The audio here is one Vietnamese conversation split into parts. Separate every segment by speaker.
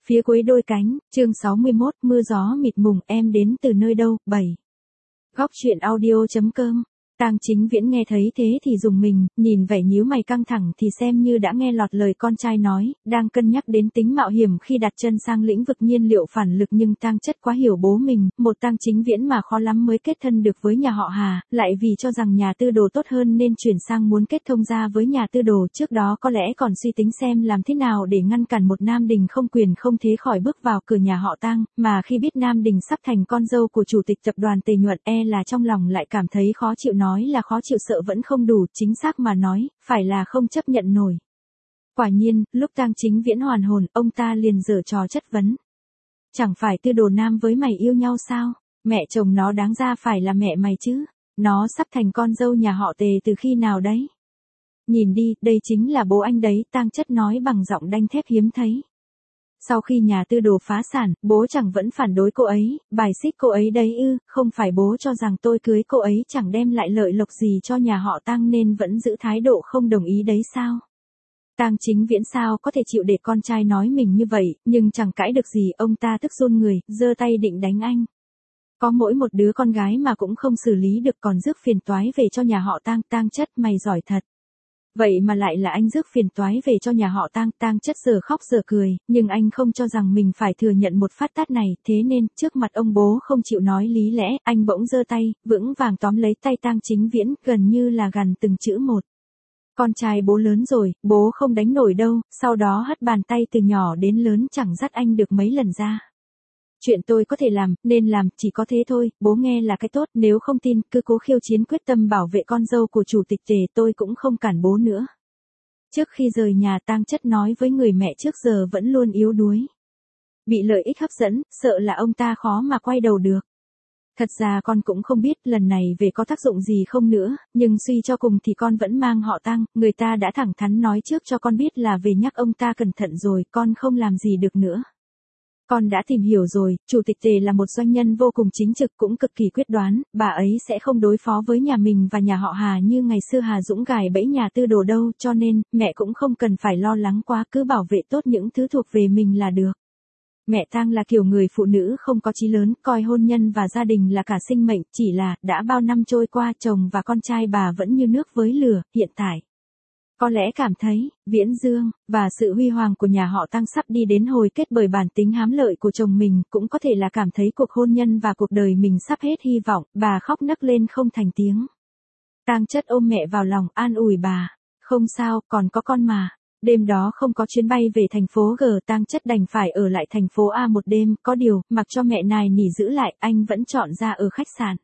Speaker 1: Phía cuối đôi cánh, chương 61, mưa gió mịt mùng, em đến từ nơi đâu, 7. Góc truyện audio.com. Tang Chính Viễn nghe thấy thế thì dùng mình, nhìn vẻ nhíu mày căng thẳng thì xem như đã nghe lọt lời con trai nói, đang cân nhắc đến tính mạo hiểm khi đặt chân sang lĩnh vực nhiên liệu phản lực, nhưng Tang Chất quá hiểu bố mình, một Tang Chính Viễn mà khó lắm mới kết thân được với nhà họ Hà, lại vì cho rằng nhà Tư Đồ tốt hơn nên chuyển sang muốn kết thông gia với nhà Tư Đồ. Trước đó có lẽ còn suy tính xem làm thế nào để ngăn cản một Nam Đình không quyền không thế khỏi bước vào cửa nhà họ Tang, mà khi biết Nam Đình sắp thành con dâu của chủ tịch tập đoàn Tề Nhuận, là trong lòng lại cảm thấy khó chịu, nói là khó chịu sợ vẫn không đủ, chính xác mà nói, phải là không chấp nhận nổi. Quả nhiên, lúc Tang Chính Viễn hoàn hồn, ông ta liền giở trò chất vấn. Chẳng phải Tư Đồ Nam với mày yêu nhau sao? Mẹ chồng nó đáng ra phải là mẹ mày chứ. Nó sắp thành con dâu nhà họ Tề từ khi nào đấy? Nhìn đi, đây chính là bố anh đấy, Tang Chất nói bằng giọng đanh thép hiếm thấy. Sau khi nhà Tư Đồ phá sản, bố chẳng vẫn phản đối cô ấy, bài xích cô ấy đấy ư? Không phải bố cho rằng tôi cưới cô ấy chẳng đem lại lợi lộc gì cho nhà họ Tang nên vẫn giữ thái độ không đồng ý đấy sao? Tang Chính Viễn sao có thể chịu để con trai nói mình như vậy, nhưng chẳng cãi được gì, ông ta tức run người, giơ tay định đánh anh. Có mỗi một đứa con gái mà cũng không xử lý được còn rước phiền toái về cho nhà họ Tang. Tang Chất mày giỏi thật. Vậy mà lại là anh rước phiền toái về cho nhà họ Tang. Tang Chất giờ khóc giờ cười, nhưng anh không cho rằng mình phải thừa nhận một phát tát này, thế nên, trước mặt ông bố không chịu nói lý lẽ, anh bỗng giơ tay, vững vàng tóm lấy tay Tang Chính Viễn, gần như là gằn từng chữ một. Con trai bố lớn rồi, bố không đánh nổi đâu, sau đó hất bàn tay từ nhỏ đến lớn chẳng dắt anh được mấy lần ra. Chuyện tôi có thể làm, nên làm, chỉ có thế thôi, bố nghe là cái tốt, nếu không tin, cứ cố khiêu chiến quyết tâm bảo vệ con dâu của chủ tịch Tề, tôi cũng không cản bố nữa. Trước khi rời nhà, Tang Chất nói với người mẹ trước giờ vẫn luôn yếu đuối. Bị lợi ích hấp dẫn, sợ là ông ta khó mà quay đầu được. Thật ra con cũng không biết lần này về có tác dụng gì không nữa, nhưng suy cho cùng thì con vẫn mang họ Tang, người ta đã thẳng thắn nói trước cho con biết là về nhắc ông ta cẩn thận rồi, con không làm gì được nữa. Con đã tìm hiểu rồi, chủ tịch Tề là một doanh nhân vô cùng chính trực, cũng cực kỳ quyết đoán, bà ấy sẽ không đối phó với nhà mình và nhà họ Hà như ngày xưa Hà Dũng gài bẫy nhà Tư Đồ đâu, cho nên, mẹ cũng không cần phải lo lắng quá, cứ bảo vệ tốt những thứ thuộc về mình là được. Mẹ Tang là kiểu người phụ nữ không có chí lớn, coi hôn nhân và gia đình là cả sinh mệnh, chỉ là, đã bao năm trôi qua chồng và con trai bà vẫn như nước với lửa, hiện tại. Có lẽ cảm thấy, viễn dương, và sự huy hoàng của nhà họ Tang sắp đi đến hồi kết bởi bản tính hám lợi của chồng mình, cũng có thể là cảm thấy cuộc hôn nhân và cuộc đời mình sắp hết hy vọng, bà khóc nấc lên không thành tiếng. Tang Chất ôm mẹ vào lòng, an ủi bà, không sao, còn có con mà. Đêm đó không có chuyến bay về thành phố G, Tang Chất đành phải ở lại thành phố A một đêm, có điều, mặc cho mẹ nài nỉ giữ lại, anh vẫn chọn ra ở khách sạn.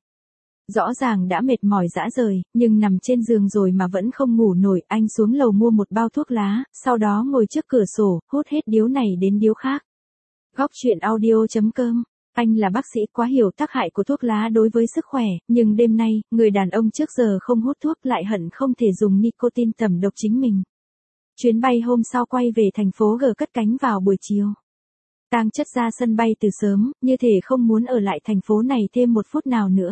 Speaker 1: Rõ ràng đã mệt mỏi rã rời, nhưng nằm trên giường rồi mà vẫn không ngủ nổi, anh xuống lầu mua một bao thuốc lá, sau đó ngồi trước cửa sổ, hút hết điếu này đến điếu khác. Góc truyện audio.com. Anh là bác sĩ quá hiểu tác hại của thuốc lá đối với sức khỏe, nhưng đêm nay, người đàn ông trước giờ không hút thuốc lại hận không thể dùng nicotine tẩm độc chính mình. Chuyến bay hôm sau quay về thành phố G cất cánh vào buổi chiều. Tang Chất ra sân bay từ sớm, như thể không muốn ở lại thành phố này thêm một phút nào nữa.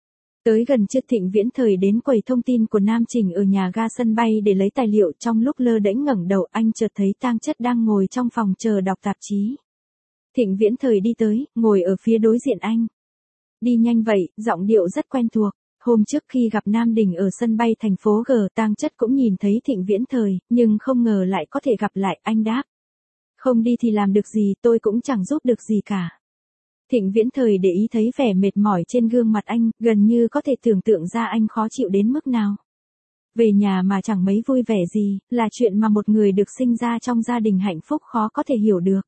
Speaker 1: Tới gần trưa, Thịnh Viễn Thời đến quầy thông tin của Nam Trình ở nhà ga sân bay để lấy tài liệu, trong lúc lơ đễnh ngẩng đầu anh chợt thấy Tang Chất đang ngồi trong phòng chờ đọc tạp chí. Thịnh Viễn Thời đi tới, ngồi ở phía đối diện anh. Đi nhanh vậy, giọng điệu rất quen thuộc. Hôm trước khi gặp Nam Đình ở sân bay thành phố G, Tang Chất cũng nhìn thấy Thịnh Viễn Thời, nhưng không ngờ lại có thể gặp lại, anh đáp. Không đi thì làm được gì, tôi cũng chẳng giúp được gì cả. Thịnh Viễn Thời để ý thấy vẻ mệt mỏi trên gương mặt anh, gần như có thể tưởng tượng ra anh khó chịu đến mức nào. Về nhà mà chẳng mấy vui vẻ gì, là chuyện mà một người được sinh ra trong gia đình hạnh phúc khó có thể hiểu được.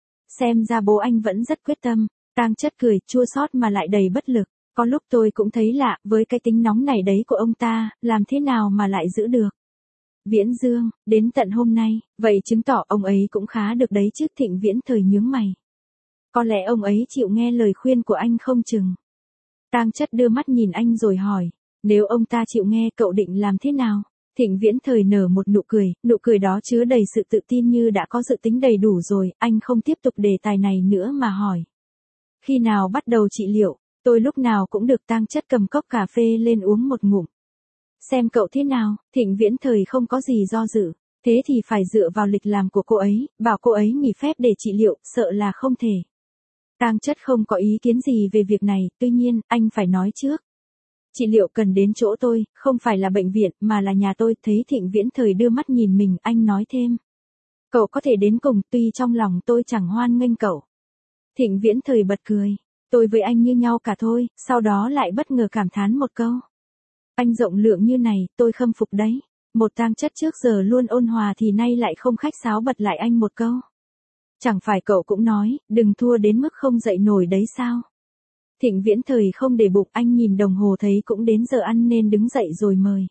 Speaker 1: Xem ra bố anh vẫn rất quyết tâm. Tang Chất cười, chua xót mà lại đầy bất lực. Có lúc tôi cũng thấy lạ, với cái tính nóng này đấy của ông ta, làm thế nào mà lại giữ được. Viễn Dương, đến tận hôm nay, vậy chứng tỏ ông ấy cũng khá được đấy chứ. Thịnh Viễn Thời nhướng mày. Có lẽ ông ấy chịu nghe lời khuyên của anh không chừng. Tang Chất đưa mắt nhìn anh rồi hỏi, nếu ông ta chịu nghe cậu định làm thế nào? Thịnh Viễn Thời nở một nụ cười đó chứa đầy sự tự tin như đã có dự tính đầy đủ rồi, anh không tiếp tục đề tài này nữa mà hỏi. Khi nào bắt đầu trị liệu? Tôi lúc nào cũng được. Tang Chất cầm cốc cà phê lên uống một ngụm. Xem cậu thế nào? Thịnh Viễn Thời không có gì do dự. Thế thì phải dựa vào lịch làm của cô ấy, bảo cô ấy nghỉ phép để trị liệu, sợ là không thể. Tang Chất không có ý kiến gì về việc này, tuy nhiên, anh phải nói trước. Trị liệu cần đến chỗ tôi, không phải là bệnh viện, mà là nhà tôi. Thấy Thịnh Viễn Thời đưa mắt nhìn mình, anh nói thêm. Cậu có thể đến cùng, tuy trong lòng tôi chẳng hoan nghênh cậu. Thịnh Viễn Thời bật cười. Tôi với anh như nhau cả thôi, sau đó lại bất ngờ cảm thán một câu. Anh rộng lượng như này, tôi khâm phục đấy. Một Tang Chất trước giờ luôn ôn hòa thì nay lại không khách sáo bật lại anh một câu. Chẳng phải cậu cũng nói, đừng thua đến mức không dậy nổi đấy sao? Thịnh Viễn Thời không để bụng, anh nhìn đồng hồ thấy cũng đến giờ ăn nên đứng dậy rồi mời.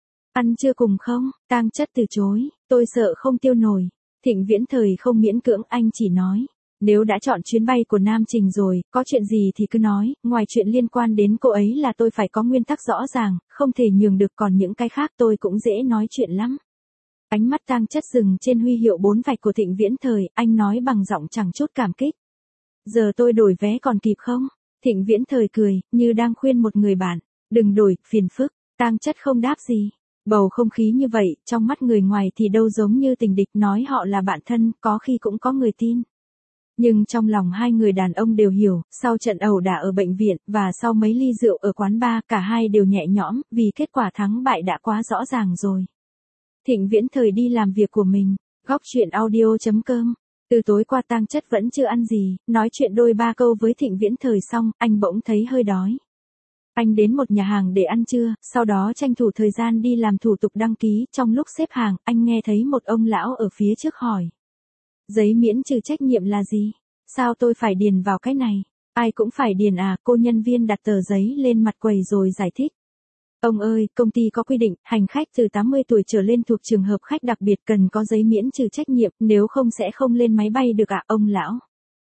Speaker 1: Ăn chưa cùng không? Tang Chất từ chối, tôi sợ không tiêu nổi. Thịnh Viễn Thời không miễn cưỡng, anh chỉ nói. Nếu đã chọn chuyến bay của Nam Trình rồi, có chuyện gì thì cứ nói, ngoài chuyện liên quan đến cô ấy là tôi phải có nguyên tắc rõ ràng, không thể nhường được, còn những cái khác tôi cũng dễ nói chuyện lắm. Ánh mắt Tang Chất dừng trên huy hiệu 4 vạch của Thịnh Viễn Thời, anh nói bằng giọng chẳng chút cảm kích. Giờ tôi đổi vé còn kịp không? Thịnh Viễn Thời cười, như đang khuyên một người bạn. Đừng đổi, phiền phức. Tang Chất không đáp gì. Bầu không khí như vậy, trong mắt người ngoài thì đâu giống như tình địch, nói họ là bạn thân, có khi cũng có người tin. Nhưng trong lòng hai người đàn ông đều hiểu, sau trận ẩu đả ở bệnh viện, và sau mấy ly rượu ở quán bar, cả hai đều nhẹ nhõm, vì kết quả thắng bại đã quá rõ ràng rồi. Thịnh Viễn Thời đi làm việc của mình. Góc truyện audio.com. Từ tối qua Tang Chất vẫn chưa ăn gì, nói chuyện đôi ba câu với Thịnh Viễn Thời xong, anh bỗng thấy hơi đói. Anh đến một nhà hàng để ăn trưa, sau đó tranh thủ thời gian đi làm thủ tục đăng ký, trong lúc xếp hàng, anh nghe thấy một ông lão ở phía trước hỏi. Giấy miễn trừ trách nhiệm là gì? Sao tôi phải điền vào cái này? Ai cũng phải điền à? Cô nhân viên đặt tờ giấy lên mặt quầy rồi giải thích. Ông ơi, công ty có quy định, hành khách từ 80 tuổi trở lên thuộc trường hợp khách đặc biệt cần có giấy miễn trừ trách nhiệm, nếu không sẽ không lên máy bay được ạ, ông lão.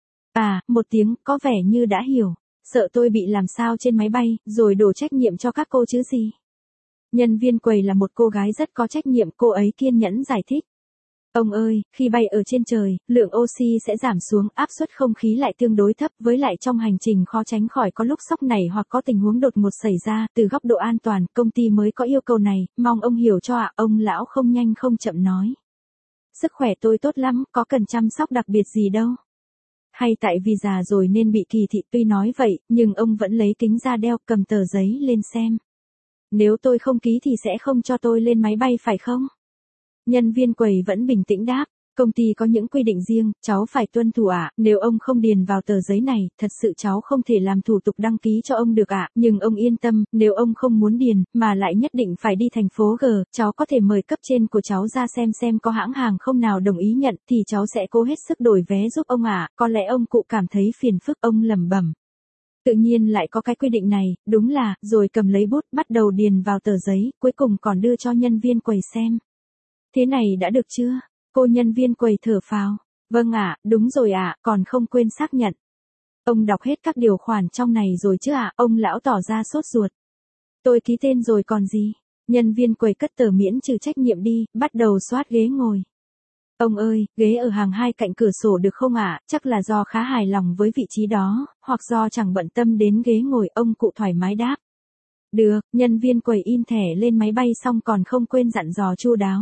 Speaker 1: À, một tiếng, có vẻ như đã hiểu. Sợ tôi bị làm sao trên máy bay, rồi đổ trách nhiệm cho các cô chứ gì. Nhân viên quầy là một cô gái rất có trách nhiệm, cô ấy kiên nhẫn giải thích. Ông ơi, khi bay ở trên trời, lượng oxy sẽ giảm xuống, áp suất không khí lại tương đối thấp, với lại trong hành trình khó tránh khỏi có lúc sốc nảy hoặc có tình huống đột ngột xảy ra, từ góc độ an toàn, công ty mới có yêu cầu này, mong ông hiểu cho ạ, ông lão không nhanh không chậm nói. Sức khỏe tôi tốt lắm, có cần chăm sóc đặc biệt gì đâu. Hay tại vì già rồi nên bị kỳ thị, tuy nói vậy, nhưng ông vẫn lấy kính ra đeo, cầm tờ giấy lên xem. Nếu tôi không ký thì sẽ không cho tôi lên máy bay phải không? Nhân viên quầy vẫn bình tĩnh đáp, công ty có những quy định riêng, cháu phải tuân thủ ạ, nếu ông không điền vào tờ giấy này, thật sự cháu không thể làm thủ tục đăng ký cho ông được ạ, nhưng ông yên tâm, nếu ông không muốn điền, mà lại nhất định phải đi thành phố G, cháu có thể mời cấp trên của cháu ra xem có hãng hàng không nào đồng ý nhận, thì cháu sẽ cố hết sức đổi vé giúp ông ạ, có lẽ ông cụ cảm thấy phiền phức, ông lẩm bẩm. Tự nhiên lại có cái quy định này, đúng là, rồi cầm lấy bút, bắt đầu điền vào tờ giấy, cuối cùng còn đưa cho nhân viên quầy xem. Thế này đã được chưa? Cô nhân viên quầy thở phào. Vâng ạ, đúng rồi ạ, còn không quên xác nhận. Ông đọc hết các điều khoản trong này rồi chứ ạ, ông lão tỏ ra sốt ruột. Tôi ký tên rồi còn gì? Nhân viên quầy cất tờ miễn trừ trách nhiệm đi, bắt đầu soát ghế ngồi. Ông ơi, ghế ở hàng 2 cạnh cửa sổ được không ạ? Chắc là do khá hài lòng với vị trí đó, hoặc do chẳng bận tâm đến ghế ngồi, ông cụ thoải mái đáp. Được, nhân viên quầy in thẻ lên máy bay xong còn không quên dặn dò chu đáo.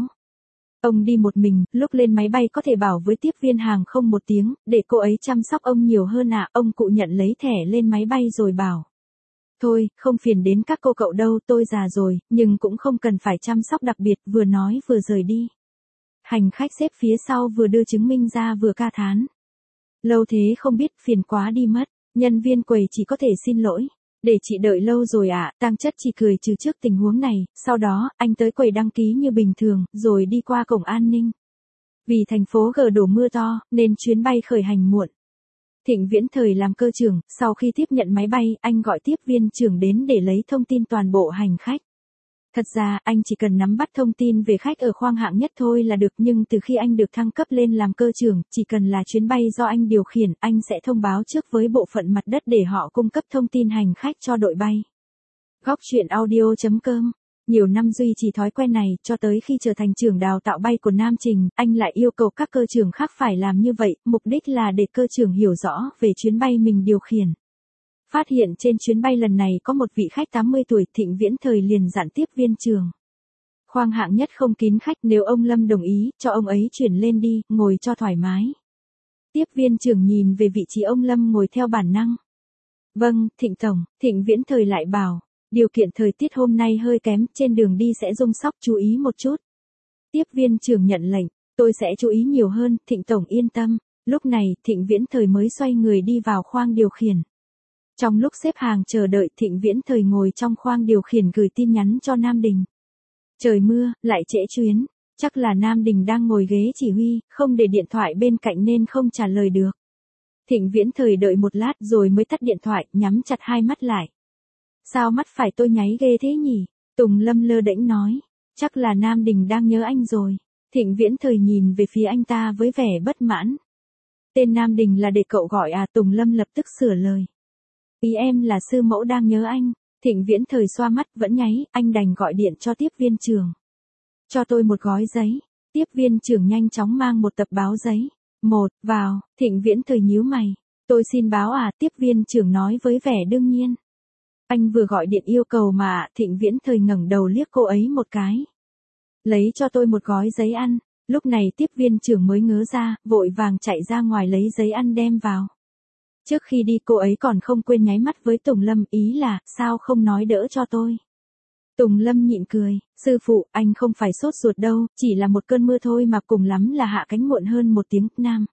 Speaker 1: Ông đi một mình, lúc lên máy bay có thể bảo với tiếp viên hàng không một tiếng, để cô ấy chăm sóc ông nhiều hơn ạ, ông cụ nhận lấy thẻ lên máy bay rồi bảo. Thôi, không phiền đến các cô cậu đâu, tôi già rồi, nhưng cũng không cần phải chăm sóc đặc biệt, vừa nói vừa rời đi. Hành khách xếp phía sau vừa đưa chứng minh ra vừa ca thán. Lâu thế không biết, phiền quá đi mất, nhân viên quầy chỉ có thể xin lỗi. Để chị đợi lâu rồi ạ, Tang Chất chỉ cười trừ trước tình huống này, sau đó, anh tới quầy đăng ký như bình thường, rồi đi qua cổng an ninh. Vì thành phố G đổ mưa to, nên chuyến bay khởi hành muộn. Thịnh Viễn Thời làm cơ trưởng, sau khi tiếp nhận máy bay, anh gọi tiếp viên trưởng đến để lấy thông tin toàn bộ hành khách. Thật ra, anh chỉ cần nắm bắt thông tin về khách ở khoang hạng nhất thôi là được, nhưng từ khi anh được thăng cấp lên làm cơ trưởng, chỉ cần là chuyến bay do anh điều khiển, anh sẽ thông báo trước với bộ phận mặt đất để họ cung cấp thông tin hành khách cho đội bay. Góc truyện audio.com. Nhiều năm duy trì thói quen này, cho tới khi trở thành trưởng đào tạo bay của Nam Trình, anh lại yêu cầu các cơ trưởng khác phải làm như vậy, mục đích là để cơ trưởng hiểu rõ về chuyến bay mình điều khiển. Phát hiện trên chuyến bay lần này có một vị khách 80 tuổi, Thịnh Viễn Thời liền dặn tiếp viên trưởng. Khoang hạng nhất không kín khách, nếu ông Lâm đồng ý, cho ông ấy chuyển lên đi, ngồi cho thoải mái. Tiếp viên trưởng nhìn về vị trí ông Lâm ngồi theo bản năng. Vâng, Thịnh Tổng. Thịnh Viễn Thời lại bảo, điều kiện thời tiết hôm nay hơi kém, trên đường đi sẽ rung sóc, chú ý một chút. Tiếp viên trưởng nhận lệnh, tôi sẽ chú ý nhiều hơn, Thịnh Tổng yên tâm. Lúc này, Thịnh Viễn Thời mới xoay người đi vào khoang điều khiển. Trong lúc xếp hàng chờ đợi, Thịnh Viễn Thời ngồi trong khoang điều khiển gửi tin nhắn cho Nam Đình. Trời mưa, lại trễ chuyến, chắc là Nam Đình đang ngồi ghế chỉ huy, không để điện thoại bên cạnh nên không trả lời được. Thịnh Viễn Thời đợi một lát rồi mới tắt điện thoại, nhắm chặt hai mắt lại. Sao mắt phải tôi nháy ghê thế nhỉ? Tùng Lâm lơ đễnh nói. Chắc là Nam Đình đang nhớ anh rồi. Thịnh Viễn Thời nhìn về phía anh ta với vẻ bất mãn. Tên Nam Đình là để cậu gọi à? Tùng Lâm lập tức sửa lời. Ý em là sư mẫu đang nhớ anh. Thịnh Viễn Thời xoa mắt vẫn nháy, anh đành gọi điện cho tiếp viên trưởng. Cho tôi một gói giấy. Tiếp viên trưởng nhanh chóng mang một tập báo giấy. Vào, Thịnh Viễn Thời nhíu mày. Tôi xin báo à? Tiếp viên trưởng nói với vẻ đương nhiên. Anh vừa gọi điện yêu cầu mà. Thịnh Viễn Thời ngẩng đầu liếc cô ấy một cái. Lấy cho tôi một gói giấy ăn. Lúc này tiếp viên trưởng mới ngớ ra, vội vàng chạy ra ngoài lấy giấy ăn đem vào. Trước khi đi cô ấy còn không quên nháy mắt với Tùng Lâm, ý là, sao không nói đỡ cho tôi. Tùng Lâm nhịn cười, sư phụ, anh không phải sốt ruột đâu, chỉ là một cơn mưa thôi mà, cùng lắm là hạ cánh muộn hơn một tiếng. Nam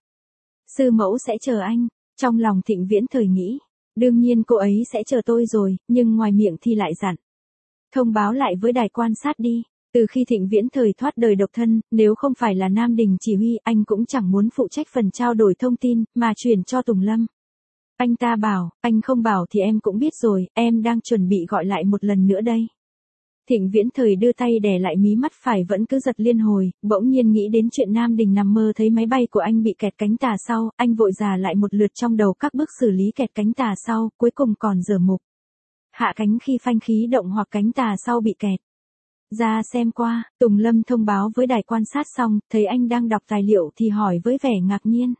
Speaker 1: sư mẫu sẽ chờ anh. Trong lòng Thịnh Viễn Thời nghĩ, đương nhiên cô ấy sẽ chờ tôi rồi, nhưng ngoài miệng thì lại dặn. Thông báo lại với đài quan sát đi. Từ khi Thịnh Viễn Thời thoát đời độc thân, nếu không phải là Nam Đình chỉ huy, anh cũng chẳng muốn phụ trách phần trao đổi thông tin, mà chuyển cho Tùng Lâm. Anh ta bảo, anh không bảo thì em cũng biết rồi, em đang chuẩn bị gọi lại một lần nữa đây. Thịnh Viễn Thời đưa tay đè lại mí mắt phải vẫn cứ giật liên hồi, bỗng nhiên nghĩ đến chuyện Nam Đình nằm mơ thấy máy bay của anh bị kẹt cánh tà sau, anh vội giả lại một lượt trong đầu các bước xử lý kẹt cánh tà sau, cuối cùng còn dở mục. Hạ cánh khi phanh khí động hoặc cánh tà sau bị kẹt. Ra xem qua, Tùng Lâm thông báo với đài quan sát xong, thấy anh đang đọc tài liệu thì hỏi với vẻ ngạc nhiên.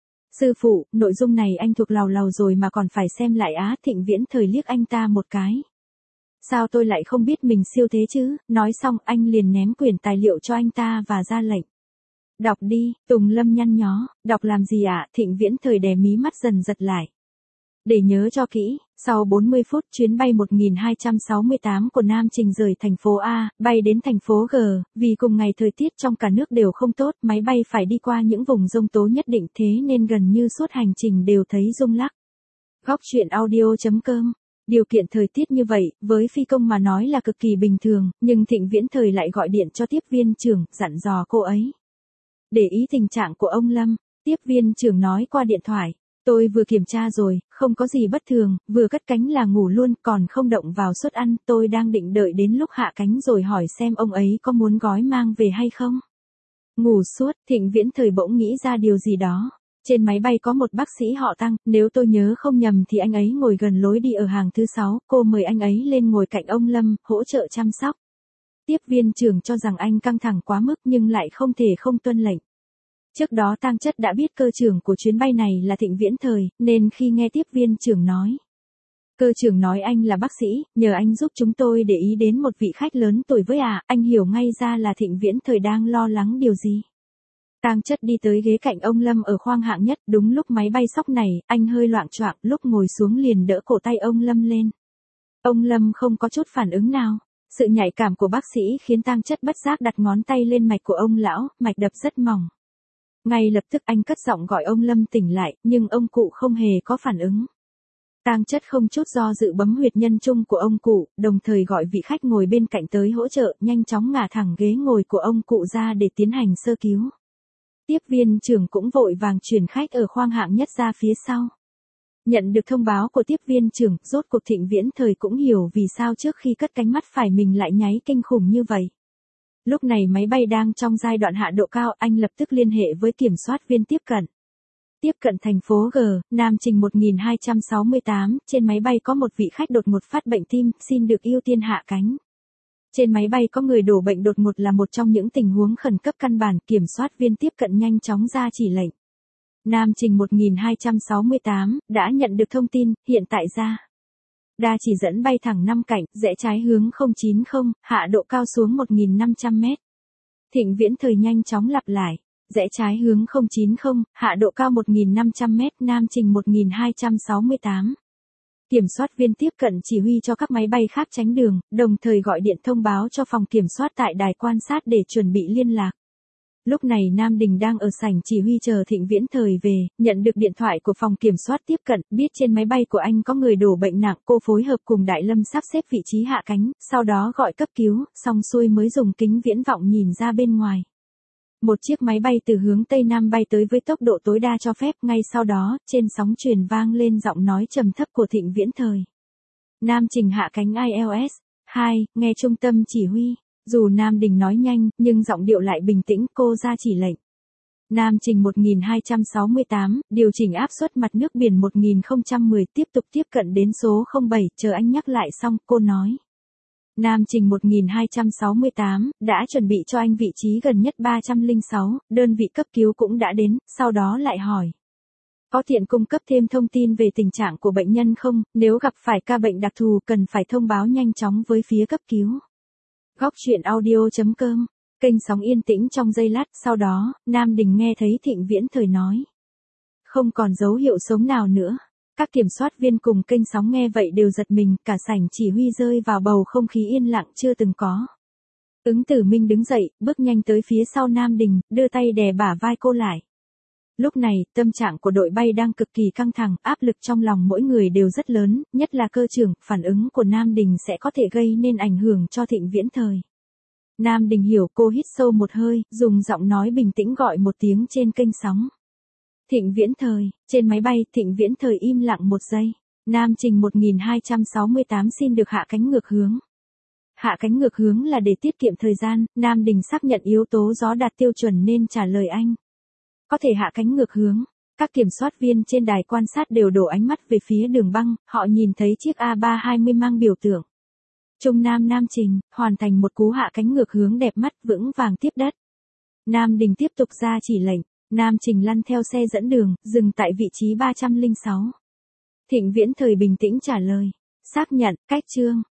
Speaker 1: Sư phụ, nội dung này anh thuộc làu làu rồi mà còn phải xem lại á? Thịnh Viễn Thời liếc anh ta một cái. Sao tôi lại không biết mình siêu thế chứ? Nói xong anh liền ném quyển tài liệu cho anh ta và ra lệnh. Đọc đi. Tùng Lâm nhăn nhó, đọc làm gì ạ? Thịnh Viễn Thời đè mí mắt dần giật lại. Để nhớ cho kỹ, sau 40 phút chuyến bay 1268 của Nam Trình rời thành phố A, bay đến thành phố G, vì cùng ngày thời tiết trong cả nước đều không tốt, máy bay phải đi qua những vùng giông tố nhất định, thế nên gần như suốt hành trình đều thấy rung lắc. Góc truyện audio.com. Điều kiện thời tiết như vậy, với phi công mà nói là cực kỳ bình thường, nhưng Thịnh Viễn Thời lại gọi điện cho tiếp viên trưởng, dặn dò cô ấy. Để ý tình trạng của ông Lâm, tiếp viên trưởng nói qua điện thoại. Tôi vừa kiểm tra rồi, không có gì bất thường, vừa cất cánh là ngủ luôn, còn không động vào suất ăn, tôi đang định đợi đến lúc hạ cánh rồi hỏi xem ông ấy có muốn gói mang về hay không. Ngủ suốt, Thịnh Viễn Thời bỗng nghĩ ra điều gì đó. Trên máy bay có một bác sĩ họ Tăng, nếu tôi nhớ không nhầm thì anh ấy ngồi gần lối đi ở hàng thứ 6, cô mời anh ấy lên ngồi cạnh ông Lâm, hỗ trợ chăm sóc. Tiếp viên trưởng cho rằng anh căng thẳng quá mức nhưng lại không thể không tuân lệnh. Trước đó Tang Chất đã biết cơ trưởng của chuyến bay này là Thịnh Viễn Thời, nên khi nghe tiếp viên trưởng nói. Cơ trưởng nói anh là bác sĩ, nhờ anh giúp chúng tôi để ý đến một vị khách lớn tuổi với anh hiểu ngay ra là Thịnh Viễn Thời đang lo lắng điều gì. Tang Chất đi tới ghế cạnh ông Lâm ở khoang hạng nhất, đúng lúc máy bay sóc này, anh hơi loạng choạng, lúc ngồi xuống liền đỡ cổ tay ông Lâm lên. Ông Lâm không có chút phản ứng nào. Sự nhạy cảm của bác sĩ khiến Tang Chất bất giác đặt ngón tay lên mạch của ông lão, mạch đập rất mỏng. Ngay lập tức anh cất giọng gọi ông Lâm tỉnh lại, nhưng ông cụ không hề có phản ứng. Tang Chất không chút do dự bấm huyệt nhân trung của ông cụ, đồng thời gọi vị khách ngồi bên cạnh tới hỗ trợ, nhanh chóng ngả thẳng ghế ngồi của ông cụ ra để tiến hành sơ cứu. Tiếp viên trưởng cũng vội vàng chuyển khách ở khoang hạng nhất ra phía sau. Nhận được thông báo của tiếp viên trưởng, rốt cuộc Thịnh Viễn Thời cũng hiểu vì sao trước khi cất cánh mắt phải mình lại nháy kinh khủng như vậy. Lúc này máy bay đang trong giai đoạn hạ độ cao, anh lập tức liên hệ với kiểm soát viên tiếp cận. Tiếp cận thành phố G, Nam Trình 1268, trên máy bay có một vị khách đột ngột phát bệnh tim, xin được ưu tiên hạ cánh. Trên máy bay có người đổ bệnh đột ngột là một trong những tình huống khẩn cấp căn bản, kiểm soát viên tiếp cận nhanh chóng ra chỉ lệnh. Nam Trình 1268, đã nhận được thông tin, hiện tại ra. Đa chỉ dẫn bay thẳng 5 cạnh, rẽ trái hướng 090, hạ độ cao xuống 1.500m. Thịnh Viễn Thời nhanh chóng lặp lại. Rẽ trái hướng 090, hạ độ cao 1.500m, nam trình 1268. Kiểm soát viên tiếp cận chỉ huy cho các máy bay khác tránh đường, đồng thời gọi điện thông báo cho phòng kiểm soát tại đài quan sát để chuẩn bị liên lạc. Lúc này Nam Đình đang ở sảnh chỉ huy chờ Thịnh Viễn Thời về, nhận được điện thoại của phòng kiểm soát tiếp cận, biết trên máy bay của anh có người đổ bệnh nặng, cô phối hợp cùng Đại Lâm sắp xếp vị trí hạ cánh, sau đó gọi cấp cứu, xong xuôi mới dùng kính viễn vọng nhìn ra bên ngoài. Một chiếc máy bay từ hướng Tây Nam bay tới với tốc độ tối đa cho phép, ngay sau đó, trên sóng truyền vang lên giọng nói trầm thấp của Thịnh Viễn Thời. Nam trình hạ cánh ILS 2, nghe trung tâm chỉ huy. Dù Nam Đình nói nhanh, nhưng giọng điệu lại bình tĩnh, cô ra chỉ lệnh. Nam trình 1268, điều chỉnh áp suất mặt nước biển 1010, tiếp tục tiếp cận đến số 07, chờ anh nhắc lại xong, cô nói. Nam trình 1268, đã chuẩn bị cho anh vị trí gần nhất 306, đơn vị cấp cứu cũng đã đến, sau đó lại hỏi. Có tiện cung cấp thêm thông tin về tình trạng của bệnh nhân không, nếu gặp phải ca bệnh đặc thù cần phải thông báo nhanh chóng với phía cấp cứu. Góc truyện audio.com, kênh sóng yên tĩnh trong giây lát, sau đó, Nam Đình nghe thấy Thịnh Viễn Thời nói. Không còn dấu hiệu sống nào nữa. Các kiểm soát viên cùng kênh sóng nghe vậy đều giật mình, cả sảnh chỉ huy rơi vào bầu không khí yên lặng chưa từng có. Ứng Tử Minh đứng dậy, bước nhanh tới phía sau Nam Đình, đưa tay đè bả vai cô lại. Lúc này, tâm trạng của đội bay đang cực kỳ căng thẳng, áp lực trong lòng mỗi người đều rất lớn, nhất là cơ trưởng, phản ứng của Nam Đình sẽ có thể gây nên ảnh hưởng cho Thịnh Viễn Thời. Nam Đình hiểu, cô hít sâu một hơi, dùng giọng nói bình tĩnh gọi một tiếng trên kênh sóng. Thịnh Viễn Thời, trên máy bay, Thịnh Viễn Thời im lặng một giây. Nam trình 1268 xin được hạ cánh ngược hướng. Hạ cánh ngược hướng là để tiết kiệm thời gian, Nam Đình xác nhận yếu tố gió đạt tiêu chuẩn nên trả lời anh. Có thể hạ cánh ngược hướng. Các kiểm soát viên trên đài quan sát đều đổ ánh mắt về phía đường băng, họ nhìn thấy chiếc A320 mang biểu tượng Trung Nam Nam trình, hoàn thành một cú hạ cánh ngược hướng đẹp mắt, vững vàng tiếp đất. Nam Đình tiếp tục ra chỉ lệnh. Nam trình lăn theo xe dẫn đường, dừng tại vị trí 306. Thịnh Viễn Thời bình tĩnh trả lời. Xác nhận, cách chương.